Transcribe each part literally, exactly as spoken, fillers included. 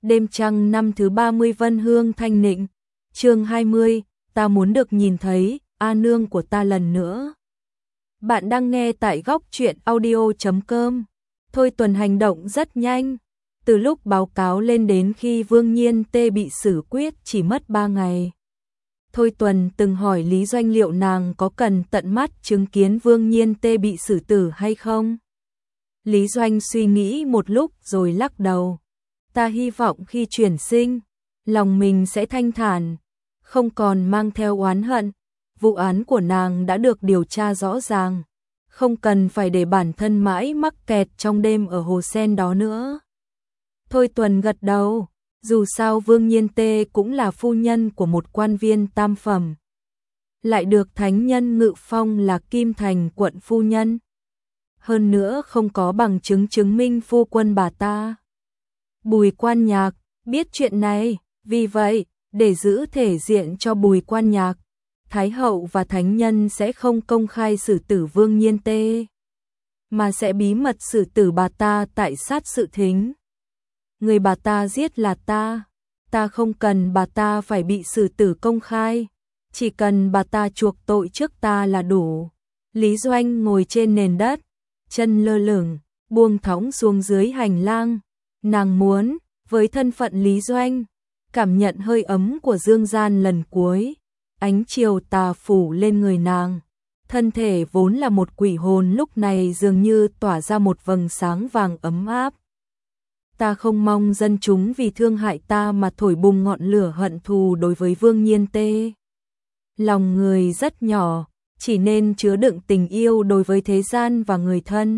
Đêm trăng năm thứ ba mươi Vân Hương Thanh Nịnh, chương hai mươi, ta muốn được nhìn thấy A Nương của ta lần nữa. Bạn đang nghe tại góc truyện audio chấm com. Thôi Tuần hành động rất nhanh, từ lúc báo cáo lên đến khi Vương Nhiên Tê bị xử quyết chỉ mất ba ngày. Thôi Tuần từng hỏi Lý Doanh liệu nàng có cần tận mắt chứng kiến Vương Nhiên Tê bị xử tử hay không. Lý Doanh suy nghĩ một lúc rồi lắc đầu. Ta hy vọng khi chuyển sinh, lòng mình sẽ thanh thản, không còn mang theo oán hận. Vụ án của nàng đã được điều tra rõ ràng, không cần phải để bản thân mãi mắc kẹt trong đêm ở hồ sen đó nữa. Thôi Tuần gật đầu, dù sao Vương Nhiên Tê cũng là phu nhân của một quan viên tam phẩm, lại được thánh nhân ngự phong là Kim Thành quận phu nhân. Hơn nữa không có bằng chứng chứng minh phu quân bà ta. Bùi Quan Nhạc biết chuyện này, vì vậy, để giữ thể diện cho Bùi Quan Nhạc, Thái hậu và thánh nhân sẽ không công khai xử tử Vương Nhiên Tê, mà sẽ bí mật xử tử bà ta tại sát sự thính. Người bà ta giết là ta, ta không cần bà ta phải bị xử tử công khai, chỉ cần bà ta chuộc tội trước ta là đủ. Lý Doanh ngồi trên nền đất, chân lơ lửng, buông thõng xuống dưới hành lang. Nàng muốn, với thân phận Lý Doanh, cảm nhận hơi ấm của dương gian lần cuối. Ánh chiều tà phủ lên người nàng, thân thể vốn là một quỷ hồn lúc này dường như tỏa ra một vầng sáng vàng ấm áp. Ta không mong dân chúng vì thương hại ta mà thổi bùng ngọn lửa hận thù đối với Vương Nhiên Tê. Lòng người rất nhỏ, chỉ nên chứa đựng tình yêu đối với thế gian và người thân.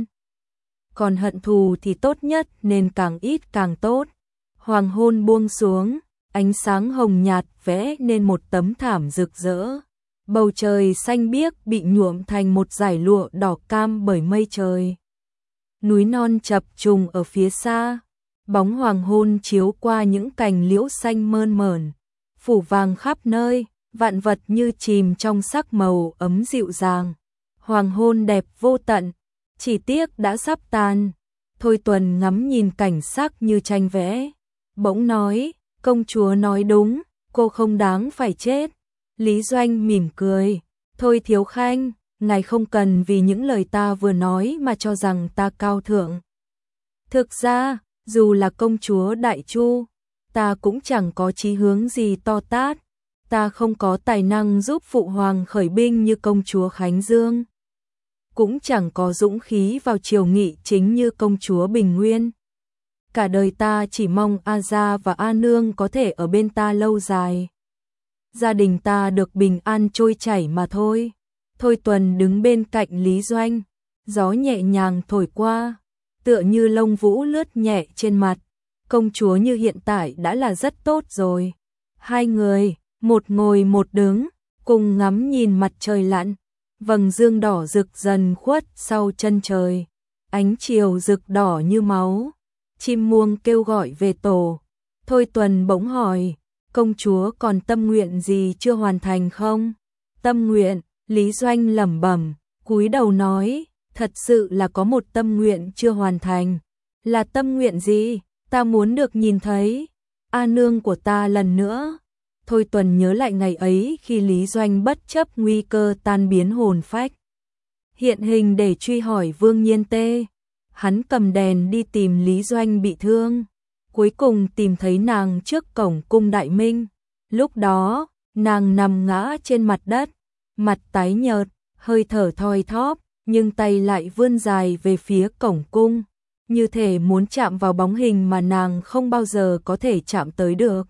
Còn hận thù thì tốt nhất nên càng ít càng tốt. Hoàng hôn buông xuống, ánh sáng hồng nhạt vẽ nên một tấm thảm rực rỡ. Bầu trời xanh biếc bị nhuộm thành một dải lụa đỏ cam bởi mây trời. Núi non chập trùng ở phía xa, bóng hoàng hôn chiếu qua những cành liễu xanh mơn mởn, phủ vàng khắp nơi, vạn vật như chìm trong sắc màu ấm dịu dàng. Hoàng hôn đẹp vô tận, chỉ tiếc đã sắp tàn. Thôi Tuần ngắm nhìn cảnh sắc như tranh vẽ, bỗng nói, công chúa nói đúng, cô không đáng phải chết. Lý Doanh mỉm cười, thôi Thiếu Khanh, ngài không cần vì những lời ta vừa nói mà cho rằng ta cao thượng. Thực ra, dù là công chúa Đại Chu, ta cũng chẳng có chí hướng gì to tát, ta không có tài năng giúp phụ hoàng khởi binh như công chúa Khánh Dương, cũng chẳng có dũng khí vào triều nghị chính như công chúa Bình Nguyên. Cả đời ta chỉ mong A Gia và A Nương có thể ở bên ta lâu dài, gia đình ta được bình an trôi chảy mà thôi. Thôi Tuần đứng bên cạnh Lý Doanh, gió nhẹ nhàng thổi qua, tựa như lông vũ lướt nhẹ trên mặt. Công chúa như hiện tại đã là rất tốt rồi. Hai người, một ngồi một đứng, cùng ngắm nhìn mặt trời lặn. Vầng dương đỏ rực dần khuất sau chân trời, ánh chiều rực đỏ như máu. Chim muông kêu gọi về tổ. Thôi Tuần bỗng hỏi, công chúa còn tâm nguyện gì chưa hoàn thành không? Tâm nguyện, Lý Doanh lẩm bẩm, cúi đầu nói, thật sự là có một tâm nguyện chưa hoàn thành. Là tâm nguyện gì? Ta muốn được nhìn thấy A Nương của ta lần nữa. Thôi Tuần nhớ lại ngày ấy khi Lý Doanh bất chấp nguy cơ tan biến hồn phách, hiện hình để truy hỏi Vương Nhiên Tê. Hắn cầm đèn đi tìm Lý Doanh bị thương, cuối cùng tìm thấy nàng trước cổng cung Đại Minh. Lúc đó, nàng nằm ngã trên mặt đất, mặt tái nhợt, hơi thở thoi thóp, nhưng tay lại vươn dài về phía cổng cung, như thể muốn chạm vào bóng hình mà nàng không bao giờ có thể chạm tới được.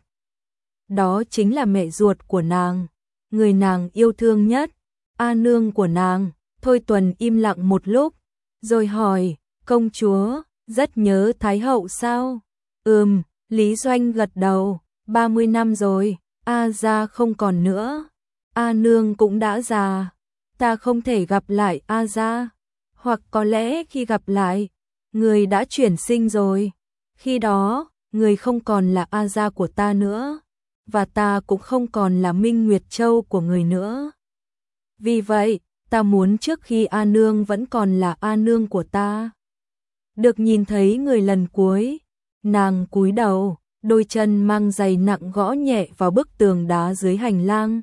Đó chính là mẹ ruột của nàng, người nàng yêu thương nhất, A Nương của nàng. Thôi Tuần im lặng một lúc, rồi hỏi, công chúa, rất nhớ Thái hậu sao? Ừm, Lý Doanh gật đầu, ba mươi năm rồi, A Gia không còn nữa, A Nương cũng đã già, ta không thể gặp lại A Gia, hoặc có lẽ khi gặp lại, người đã chuyển sinh rồi, khi đó, người không còn là A Gia của ta nữa, và ta cũng không còn là Minh Nguyệt Châu của người nữa. Vì vậy, ta muốn trước khi A Nương vẫn còn là A Nương của ta, được nhìn thấy người lần cuối. Nàng cúi đầu, đôi chân mang giày nặng gõ nhẹ vào bức tường đá dưới hành lang.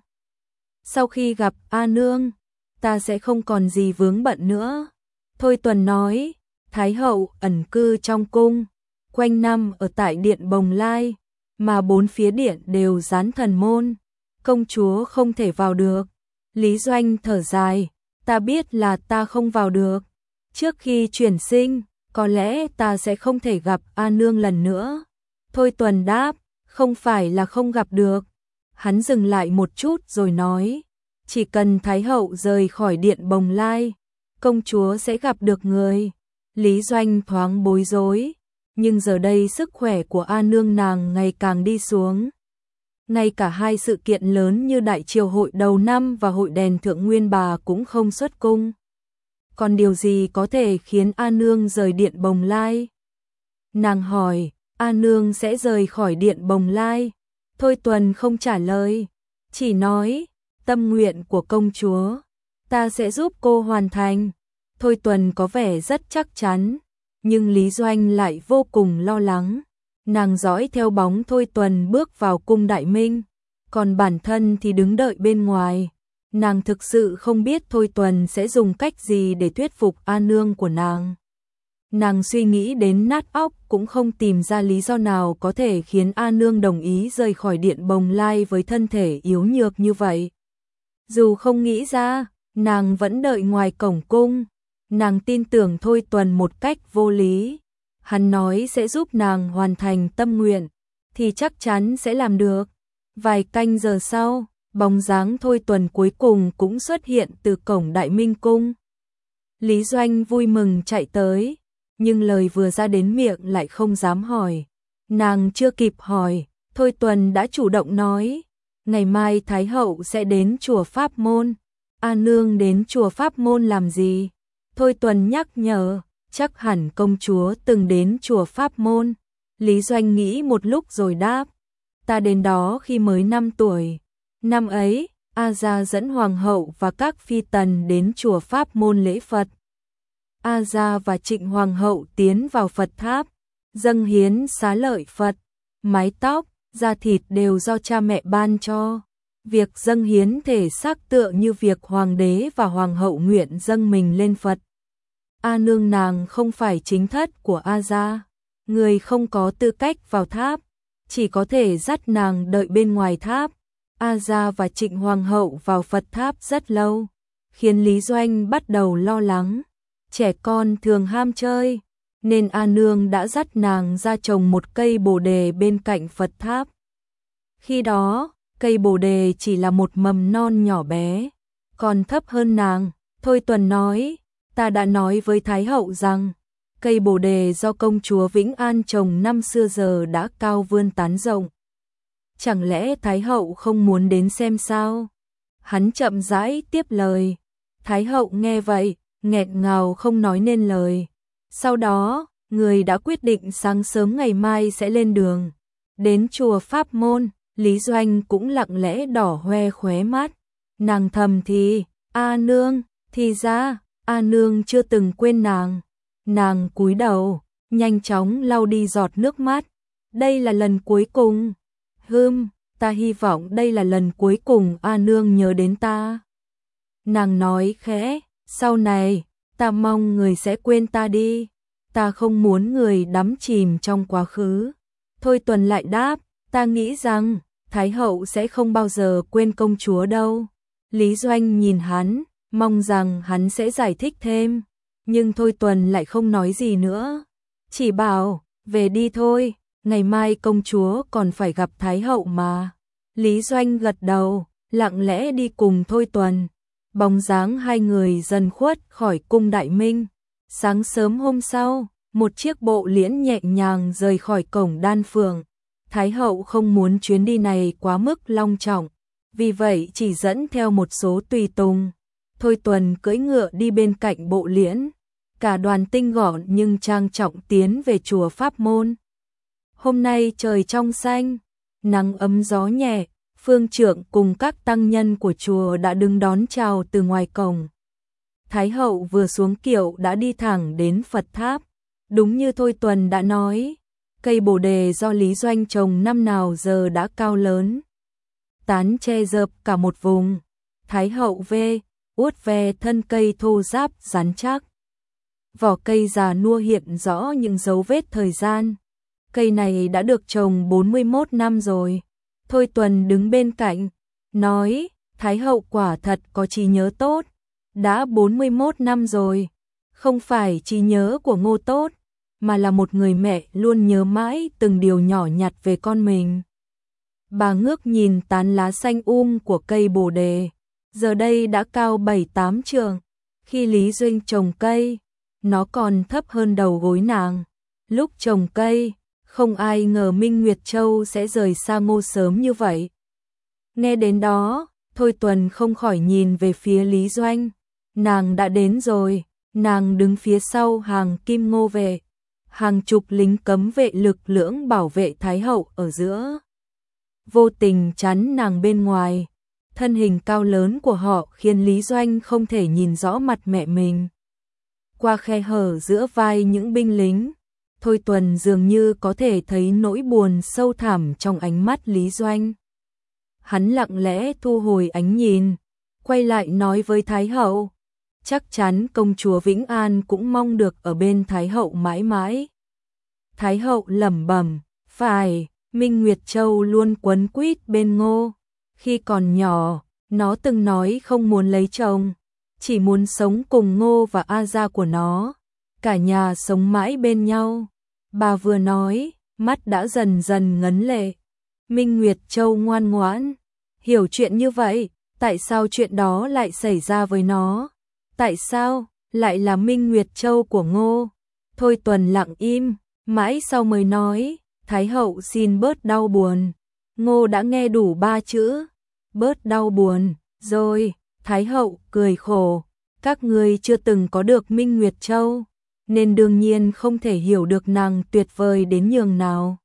Sau khi gặp A Nương, ta sẽ không còn gì vướng bận nữa. Thôi Tuần nói, Thái hậu ẩn cư trong cung, quanh năm ở tại điện Bồng Lai, mà bốn phía điện đều dán thần môn, công chúa không thể vào được. Lý Doanh thở dài, ta biết là ta không vào được. Trước khi chuyển sinh, có lẽ ta sẽ không thể gặp A Nương lần nữa. Thôi Tuần đáp, không phải là không gặp được. Hắn dừng lại một chút rồi nói, chỉ cần Thái hậu rời khỏi điện Bồng Lai, công chúa sẽ gặp được người. Lý Doanh thoáng bối rối, nhưng giờ đây sức khỏe của A Nương nàng ngày càng đi xuống. Ngay cả hai sự kiện lớn như Đại Triều hội đầu năm và hội đền Thượng Nguyên bà cũng không xuất cung. Còn điều gì có thể khiến A Nương rời điện Bồng Lai? Nàng hỏi, A Nương sẽ rời khỏi điện Bồng Lai. Thôi Tuần không trả lời, chỉ nói, tâm nguyện của công chúa, ta sẽ giúp cô hoàn thành. Thôi Tuần có vẻ rất chắc chắn, nhưng Lý Doanh lại vô cùng lo lắng. Nàng dõi theo bóng Thôi Tuần bước vào cung Đại Minh, còn bản thân thì đứng đợi bên ngoài. Nàng thực sự không biết Thôi Tuần sẽ dùng cách gì để thuyết phục A Nương của nàng. Nàng suy nghĩ đến nát óc cũng không tìm ra lý do nào có thể khiến A Nương đồng ý rời khỏi điện Bồng Lai với thân thể yếu nhược như vậy. Dù không nghĩ ra, nàng vẫn đợi ngoài cổng cung. Nàng tin tưởng Thôi Tuần một cách vô lý. Hắn nói sẽ giúp nàng hoàn thành tâm nguyện, thì chắc chắn sẽ làm được. Vài canh giờ sau, bóng dáng Thôi Tuần cuối cùng cũng xuất hiện từ cổng Đại Minh cung. Lý Doanh vui mừng chạy tới, nhưng lời vừa ra đến miệng lại không dám hỏi. Nàng chưa kịp hỏi, Thôi Tuần đã chủ động nói, ngày mai Thái hậu sẽ đến chùa Pháp Môn. A Nương đến chùa Pháp Môn làm gì? Thôi Tuần nhắc nhở, chắc hẳn công chúa từng đến chùa Pháp Môn. Lý Doanh nghĩ một lúc rồi đáp, ta đến đó khi mới năm tuổi. Năm ấy, A Gia dẫn hoàng hậu và các phi tần đến chùa Pháp Môn lễ Phật. A Gia và Trịnh hoàng hậu tiến vào Phật tháp, dâng hiến xá lợi Phật, mái tóc, da thịt đều do cha mẹ ban cho. Việc dâng hiến thể xác tựa như việc hoàng đế và hoàng hậu nguyện dâng mình lên Phật. A Nương nàng không phải chính thất của A Gia, người không có tư cách vào tháp, chỉ có thể dắt nàng đợi bên ngoài tháp. A Gia và Trịnh hoàng hậu vào Phật tháp rất lâu, khiến Lý Doanh bắt đầu lo lắng. Trẻ con thường ham chơi, nên A Nương đã dắt nàng ra trồng một cây bồ đề bên cạnh Phật tháp. Khi đó, cây bồ đề chỉ là một mầm non nhỏ bé, còn thấp hơn nàng. Thôi Tuần nói, ta đã nói với Thái hậu rằng, cây bồ đề do công chúa Vĩnh An trồng năm xưa giờ đã cao vươn tán rộng. Chẳng lẽ Thái hậu không muốn đến xem sao? Hắn chậm rãi tiếp lời. Thái hậu nghe vậy, nghẹn ngào không nói nên lời. Sau đó, người đã quyết định sáng sớm ngày mai sẽ lên đường. Đến chùa Pháp Môn, Lý Doanh cũng lặng lẽ đỏ hoe khóe mắt. Nàng thầm thì, A Nương, thì ra, A Nương chưa từng quên nàng. Nàng cúi đầu, nhanh chóng lau đi giọt nước mắt. Đây là lần cuối cùng. Hừm, ta hy vọng đây là lần cuối cùng A Nương nhớ đến ta. Nàng nói khẽ, sau này, ta mong người sẽ quên ta đi. Ta không muốn người đắm chìm trong quá khứ. Thôi Tuần lại đáp, ta nghĩ rằng, Thái hậu sẽ không bao giờ quên công chúa đâu. Lý Doanh nhìn hắn, mong rằng hắn sẽ giải thích thêm. Nhưng Thôi Tuần lại không nói gì nữa. Chỉ bảo, về đi thôi, ngày mai công chúa còn phải gặp Thái hậu mà. Lý Doanh gật đầu, lặng lẽ đi cùng Thôi Tuần. Bóng dáng hai người dần khuất khỏi cung Đại Minh. Sáng sớm hôm sau, một chiếc bộ liễn nhẹ nhàng rời khỏi cổng Đan Phượng. Thái hậu không muốn chuyến đi này quá mức long trọng, vì vậy chỉ dẫn theo một số tùy tùng. Thôi Tuần cưỡi ngựa đi bên cạnh bộ liễn. Cả đoàn tinh gọn nhưng trang trọng tiến về chùa Pháp Môn. Hôm nay trời trong xanh, nắng ấm gió nhẹ, phương trượng cùng các tăng nhân của chùa đã đứng đón chào từ ngoài cổng. Thái hậu vừa xuống kiệu đã đi thẳng đến Phật tháp. Đúng như Thôi Tuần đã nói, Cây bồ đề do Lý Doanh trồng năm nào giờ đã cao lớn, tán che rợp cả một vùng. Thái hậu về, uốt ve thân cây thô ráp rắn chắc. Vỏ cây già nua hiện rõ những dấu vết thời gian. Cây này đã được trồng bốn mươi mốt năm rồi. Thôi Tuần đứng bên cạnh, nói, Thái hậu quả thật có trí nhớ tốt. Đã bốn mươi mốt năm rồi. Không phải trí nhớ của Ngô tốt, mà là một người mẹ luôn nhớ mãi từng điều nhỏ nhặt về con mình. Bà ngước nhìn tán lá xanh um của cây bồ đề, giờ đây đã cao bảy tám trượng. Khi Lý Doanh trồng cây, nó còn thấp hơn đầu gối nàng. Lúc trồng cây, không ai ngờ Minh Nguyệt Châu sẽ rời xa Ngô sớm như vậy. Nghe đến đó, Thôi Tuần không khỏi nhìn về phía Lý Doanh. Nàng đã đến rồi, nàng đứng phía sau hàng kim Ngô vệ. Hàng chục lính cấm vệ lực lưỡng bảo vệ Thái hậu ở giữa, vô tình chắn nàng bên ngoài. Thân hình cao lớn của họ khiến Lý Doanh không thể nhìn rõ mặt mẹ mình. Qua khe hở giữa vai những binh lính, Thôi Tuần dường như có thể thấy nỗi buồn sâu thẳm trong ánh mắt Lý Doanh. Hắn lặng lẽ thu hồi ánh nhìn, quay lại nói với Thái hậu, chắc chắn công chúa Vĩnh An cũng mong được ở bên Thái hậu mãi mãi. Thái hậu lẩm bẩm, phải, Minh Nguyệt Châu luôn quấn quýt bên Ngô. Khi còn nhỏ, nó từng nói không muốn lấy chồng, chỉ muốn sống cùng Ngô và A gia của nó, cả nhà sống mãi bên nhau. Bà vừa nói, mắt đã dần dần ngấn lệ. Minh Nguyệt Châu ngoan ngoãn, hiểu chuyện như vậy, tại sao chuyện đó lại xảy ra với nó? Tại sao lại là Minh Nguyệt Châu của Ngô? Thôi Tuần lặng im, mãi sau mới nói, Thái hậu xin bớt đau buồn. Ngô đã nghe đủ ba chữ, bớt đau buồn, rồi. Thái hậu cười khổ, các ngươi chưa từng có được Minh Nguyệt Châu, nên đương nhiên không thể hiểu được nàng tuyệt vời đến nhường nào.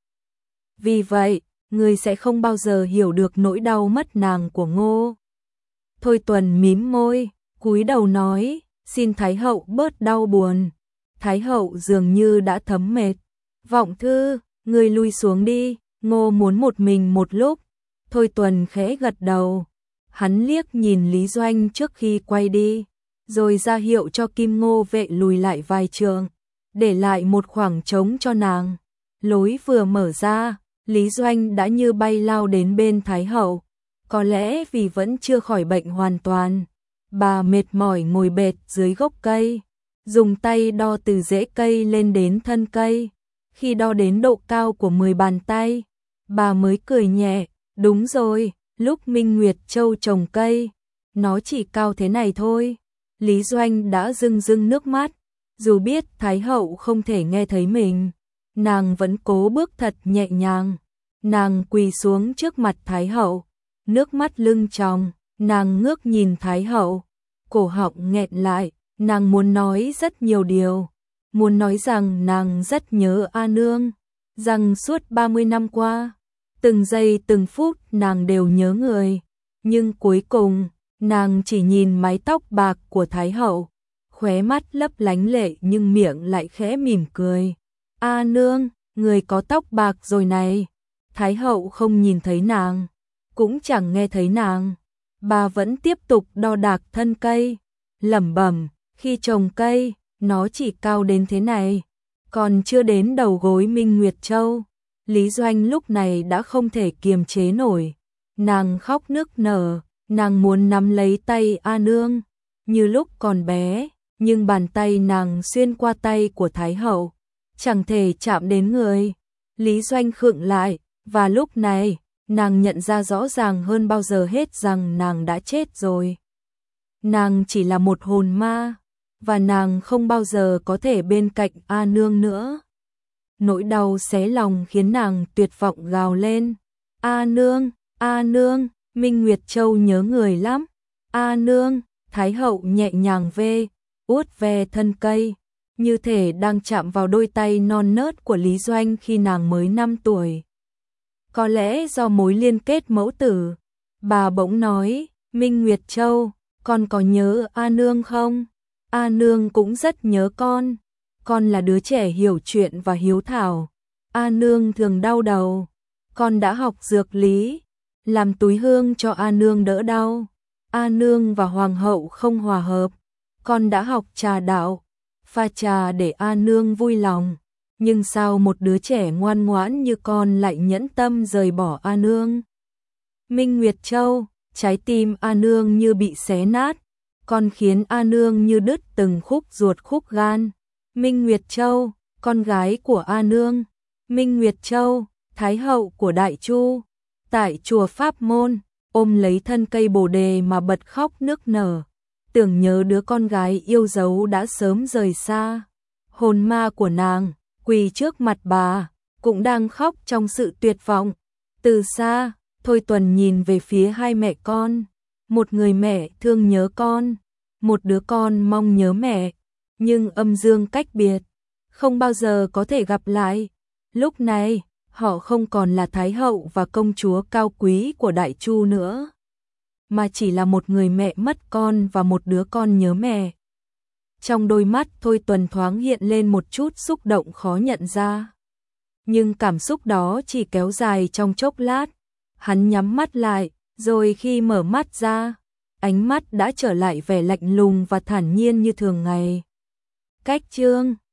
Vì vậy, ngươi sẽ không bao giờ hiểu được nỗi đau mất nàng của Ngô. Thôi Tuần mím môi, cúi đầu nói, xin Thái hậu bớt đau buồn. Thái hậu dường như đã thấm mệt. Vọng thư, ngươi lui xuống đi, Ngô muốn một mình một lúc. Thôi Tuần khẽ gật đầu. Hắn liếc nhìn Lý Doanh trước khi quay đi, rồi ra hiệu cho Kim Ngô vệ lùi lại vài trượng, để lại một khoảng trống cho nàng. Lối vừa mở ra, Lý Doanh đã như bay lao đến bên Thái hậu. Có lẽ vì vẫn chưa khỏi bệnh hoàn toàn, bà mệt mỏi ngồi bệt dưới gốc cây, dùng tay đo từ rễ cây lên đến thân cây. Khi đo đến độ cao của mười bàn tay, bà mới cười nhẹ, đúng rồi, lúc Minh Nguyệt Châu trồng cây, nó chỉ cao thế này thôi. Lý Doanh đã rưng rưng nước mắt, dù biết Thái hậu không thể nghe thấy mình, nàng vẫn cố bước thật nhẹ nhàng. Nàng quỳ xuống trước mặt Thái hậu, nước mắt lưng tròng, nàng ngước nhìn Thái hậu, cổ họng nghẹn lại, nàng muốn nói rất nhiều điều, muốn nói rằng nàng rất nhớ A nương, rằng suốt ba mươi năm qua, từng giây từng phút nàng đều nhớ người, nhưng cuối cùng, nàng chỉ nhìn mái tóc bạc của Thái hậu, khóe mắt lấp lánh lệ nhưng miệng lại khẽ mỉm cười. A nương, người có tóc bạc rồi này. Thái hậu không nhìn thấy nàng, cũng chẳng nghe thấy nàng. Bà vẫn tiếp tục đo đạc thân cây, lẩm bẩm, khi trồng cây, nó chỉ cao đến thế này, còn chưa đến đầu gối Minh Nguyệt Châu. Lý Doanh lúc này đã không thể kiềm chế nổi, nàng khóc nức nở, nàng muốn nắm lấy tay A nương, như lúc còn bé, nhưng bàn tay nàng xuyên qua tay của Thái hậu, chẳng thể chạm đến người. Lý Doanh khựng lại, và lúc này, nàng nhận ra rõ ràng hơn bao giờ hết rằng nàng đã chết rồi. Nàng chỉ là một hồn ma, và nàng không bao giờ có thể bên cạnh A nương nữa. Nỗi đau xé lòng khiến nàng tuyệt vọng gào lên. A nương, A nương, Minh Nguyệt Châu nhớ người lắm. A nương, Thái hậu nhẹ nhàng ve, uốt ve thân cây, như thể đang chạm vào đôi tay non nớt của Lý Doanh khi nàng mới năm tuổi. Có lẽ do mối liên kết mẫu tử, bà bỗng nói, Minh Nguyệt Châu, con có nhớ A nương không? A nương cũng rất nhớ con, con là đứa trẻ hiểu chuyện và hiếu thảo, A nương thường đau đầu, con đã học dược lý, làm túi hương cho A nương đỡ đau. A nương và hoàng hậu không hòa hợp, con đã học trà đạo, pha trà để A nương vui lòng. Nhưng sao một đứa trẻ ngoan ngoãn như con lại nhẫn tâm rời bỏ A nương? Minh Nguyệt Châu, trái tim A nương như bị xé nát, con khiến A nương như đứt từng khúc ruột khúc gan. Minh Nguyệt Châu, con gái của A nương. Minh Nguyệt Châu, thái hậu của Đại Chu, tại chùa Pháp Môn, ôm lấy thân cây bồ đề mà bật khóc nức nở, tưởng nhớ đứa con gái yêu dấu đã sớm rời xa. Hồn ma của nàng quỳ trước mặt bà, cũng đang khóc trong sự tuyệt vọng. Từ xa, Thôi Tuần nhìn về phía hai mẹ con, một người mẹ thương nhớ con, một đứa con mong nhớ mẹ, nhưng âm dương cách biệt, không bao giờ có thể gặp lại. Lúc này, họ không còn là thái hậu và công chúa cao quý của Đại Chu nữa, mà chỉ là một người mẹ mất con và một đứa con nhớ mẹ. Trong đôi mắt Thôi Tuần thoáng hiện lên một chút xúc động khó nhận ra. Nhưng cảm xúc đó chỉ kéo dài trong chốc lát. Hắn nhắm mắt lại, rồi khi mở mắt ra, ánh mắt đã trở lại vẻ lạnh lùng và thản nhiên như thường ngày. Cách chương